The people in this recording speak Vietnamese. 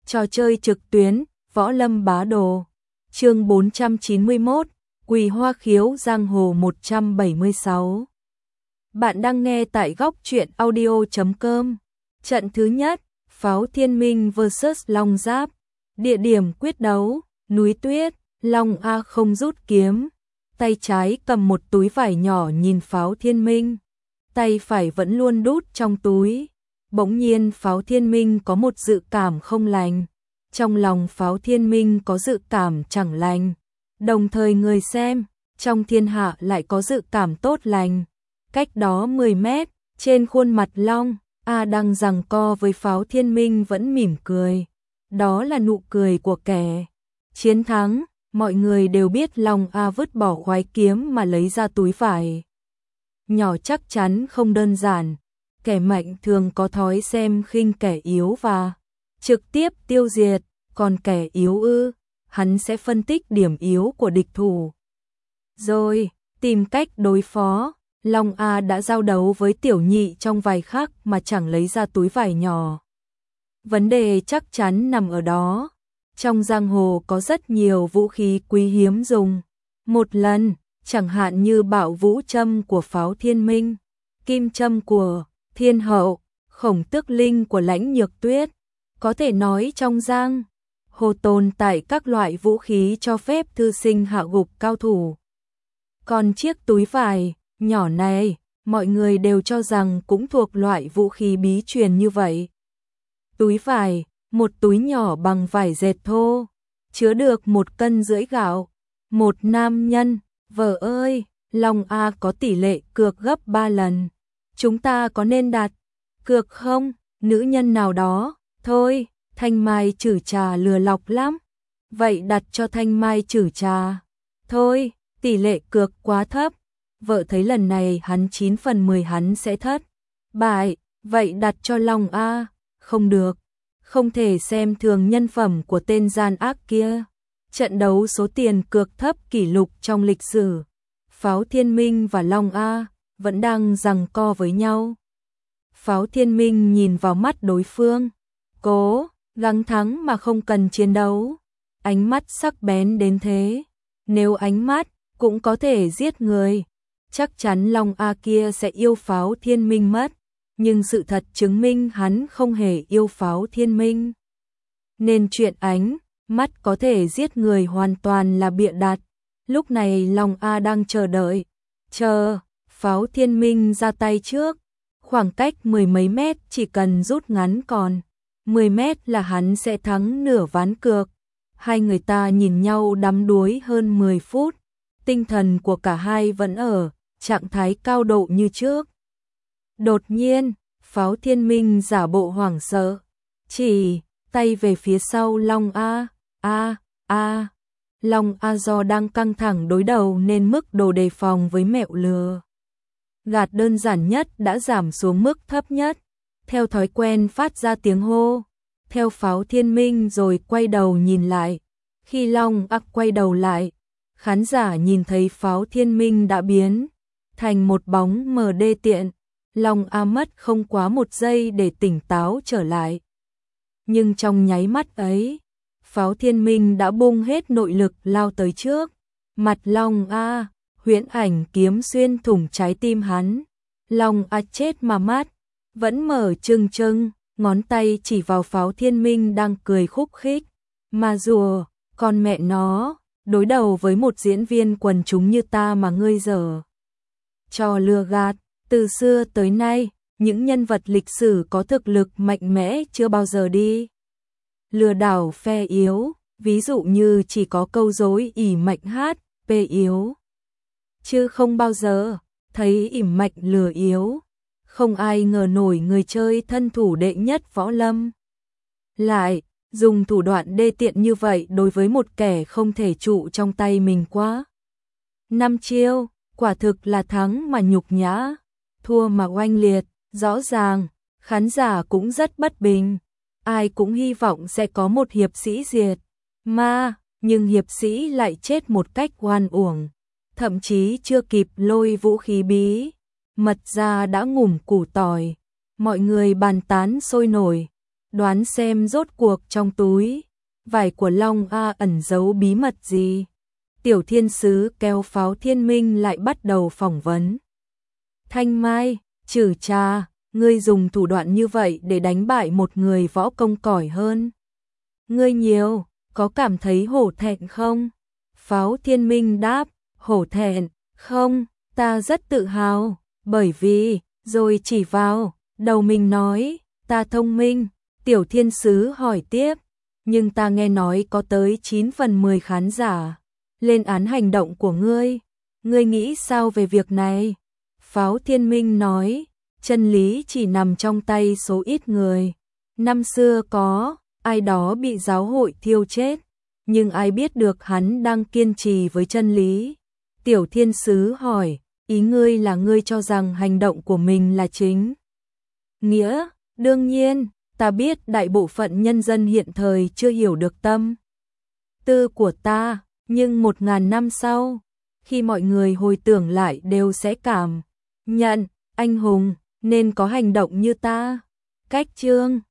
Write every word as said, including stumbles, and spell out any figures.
Trò chơi trực tuyến, Võ Lâm Bá Đồ. Chương bốn trăm chín mươi mốt, Quỳ Hoa Khiếu Giang Hồ một trăm bảy mươi sáu. Bạn đang nghe tại góc truyện audio chấm com. Trận thứ nhất, Pháo Thiên Minh versus Long Giáp. Địa điểm quyết đấu, núi tuyết, Long A không rút kiếm. Tay trái cầm một túi vải nhỏ nhìn Pháo Thiên Minh. Tay phải vẫn luôn đút trong túi. Bỗng nhiên Pháo Thiên Minh có một dự cảm không lành. Trong lòng Pháo Thiên Minh có dự cảm chẳng lành. Đồng thời người xem, trong thiên hạ lại có dự cảm tốt lành. Cách đó mười mét, trên khuôn mặt Long A đang giằng co với Pháo Thiên Minh vẫn mỉm cười. Đó là nụ cười của kẻ chiến thắng. Mọi người đều biết Long A vứt bỏ khoái kiếm mà lấy ra túi vải nhỏ chắc chắn không đơn giản. Kẻ mạnh thường có thói xem khinh kẻ yếu và trực tiếp tiêu diệt, còn kẻ yếu ư, hắn sẽ phân tích điểm yếu của địch thủ. Rồi, tìm cách đối phó. Long A đã giao đấu với tiểu nhị trong vài khắc mà chẳng lấy ra túi vải nhỏ. Vấn đề chắc chắn nằm ở đó. Trong giang hồ có rất nhiều vũ khí quý hiếm dùng một lần, chẳng hạn như Bạo Vũ Châm của Pháo Thiên Minh, Kim Châm của Thiên Hậu, Khổng Tước Linh của Lãnh Nhược Tuyết. Có thể nói trong giang hồ tồn tại các loại vũ khí cho phép thư sinh hạ gục cao thủ. Còn chiếc túi vải nhỏ này, mọi người đều cho rằng cũng thuộc loại vũ khí bí truyền như vậy. Túi vải, một túi nhỏ bằng vải dệt thô, chứa được một cân rưỡi gạo. Một nam nhân, vợ ơi, Long A có tỷ lệ cược gấp ba lần. Chúng ta có nên đặt cược không? Nữ nhân nào đó, thôi, Thanh Mai Chử Trà lừa lọc lắm. Vậy đặt cho Thanh Mai Chử Trà. Thôi, tỷ lệ cược quá thấp. Vợ thấy lần này hắn chín phần mười hắn sẽ thất bại, vậy đặt cho Long A. Không được, không thể xem thường nhân phẩm của tên gian ác kia. Trận đấu số tiền cược thấp kỷ lục trong lịch sử. Pháo Thiên Minh và Long A vẫn đang giằng co với nhau. Pháo Thiên Minh nhìn vào mắt đối phương, cố gắng thắng mà không cần chiến đấu. Ánh mắt sắc bén đến thế, nếu ánh mắt cũng có thể giết người, chắc chắn Long A kia sẽ yêu Pháo Thiên Minh mất. Nhưng sự thật chứng minh hắn không hề yêu Pháo Thiên Minh. Nên chuyện ánh mắt có thể giết người hoàn toàn là bịa đặt. Lúc này Long A đang chờ đợi, chờ Pháo Thiên Minh ra tay trước. Khoảng cách mười mấy mét chỉ cần rút ngắn còn mười mét là hắn sẽ thắng nửa ván cược. Hai người ta nhìn nhau đắm đuối hơn mười phút. Tinh thần của cả hai vẫn ở trạng thái cao độ như trước. Đột nhiên, Pháo Thiên Minh giả bộ hoảng sợ, chỉ tay về phía sau Long A. A, A. Long A do đang căng thẳng đối đầu nên mức độ đề phòng với mẹo lừa gạt đơn giản nhất đã giảm xuống mức thấp nhất. Theo thói quen phát ra tiếng hô theo Pháo Thiên Minh rồi quay đầu nhìn lại. Khi Long A quay đầu lại, khán giả nhìn thấy Pháo Thiên Minh đã biến thành một bóng mờ đê tiện. Long A mất không quá một giây để tỉnh táo trở lại. Nhưng trong nháy mắt ấy, Pháo Thiên Minh đã bung hết nội lực lao tới trước. Mặt Long A, huyễn ảnh kiếm xuyên thủng trái tim hắn. Long A chết mà mắt vẫn mở trừng trừng, ngón tay chỉ vào Pháo Thiên Minh đang cười khúc khích. Mà rùa, con mẹ nó, đối đầu với một diễn viên quần chúng như ta mà ngươi dở trò lừa gạt. Từ xưa tới nay, những nhân vật lịch sử có thực lực mạnh mẽ chưa bao giờ đi lừa đảo phe yếu, ví dụ như chỉ có câu dối ỷ mạnh hát, pê yếu. Chứ không bao giờ thấy ỷ mạnh lừa yếu. Không ai ngờ nổi người chơi thân thủ đệ nhất võ lâm lại dùng thủ đoạn đê tiện như vậy đối với một kẻ không thể trụ trong tay mình quá. Năm chiêu, quả thực là thắng mà nhục nhã, thua mà oanh liệt. Rõ ràng, khán giả cũng rất bất bình. Ai cũng hy vọng sẽ có một hiệp sĩ diệt ma, nhưng hiệp sĩ lại chết một cách oan uổng. Thậm chí chưa kịp lôi vũ khí bí mật ra đã ngủm củ tỏi. Mọi người bàn tán sôi nổi. đoán xem rốt cuộc trong túi vải của Long A ẩn giấu bí mật gì. Tiểu thiên sứ kéo Pháo Thiên Minh lại bắt đầu phỏng vấn. Thanh Mai, Trử Trà, ngươi dùng thủ đoạn như vậy để đánh bại một người võ công cỏi hơn ngươi nhiều, có cảm thấy hổ thẹn không? Pháo Thiên Minh đáp, hổ thẹn, không, ta rất tự hào, bởi vì, rồi chỉ vào, đầu mình nói, ta thông minh. Tiểu thiên sứ hỏi tiếp, nhưng ta nghe nói có tới chín phần mười khán giả lên án hành động của ngươi, ngươi nghĩ sao về việc này? Pháo Thiên Minh nói, chân lý chỉ nằm trong tay số ít người. Năm xưa có ai đó bị giáo hội thiêu chết, nhưng ai biết được hắn đang kiên trì với chân lý. Tiểu thiên sứ hỏi, ý ngươi là ngươi cho rằng hành động của mình là chính nghĩa? Đương nhiên, ta biết đại bộ phận nhân dân hiện thời chưa hiểu được tâm tư của ta, nhưng một ngàn năm sau, khi mọi người hồi tưởng lại đều sẽ cảm nhận anh hùng nên có hành động như ta. Cách chương